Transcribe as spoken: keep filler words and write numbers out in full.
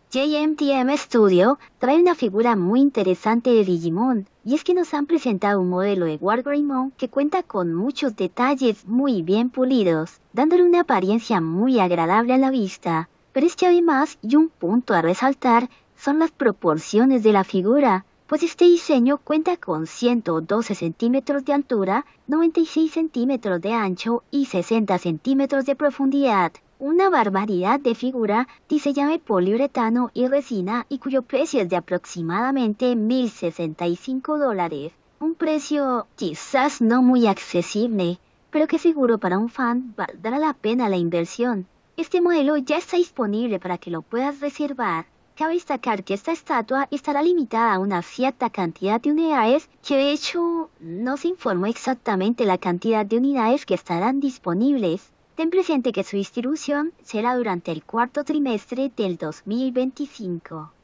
J M T M Studio trae una figura muy interesante de Digimon, y es que nos han presentado un modelo de Wargreymon que cuenta con muchos detalles muy bien pulidos, dándole una apariencia muy agradable a la vista. Pero es que además, y un punto a resaltar, son las proporciones de la figura, pues este diseño cuenta con ciento doce centímetros de altura, noventa y seis centímetros de ancho y sesenta centímetros de profundidad. Una barbaridad de figura diseñada de poliuretano y resina y cuyo precio es de aproximadamente mil sesenta y cinco dólares. Un precio quizás no muy accesible, pero que seguro para un fan valdrá la pena la inversión. Este modelo ya está disponible para que lo puedas reservar. Cabe destacar que esta estatua estará limitada a una cierta cantidad de unidades, que de hecho no se informó exactamente la cantidad de unidades que estarán disponibles. Ten presente que su distribución será durante el cuarto trimestre del dos mil veinticinco.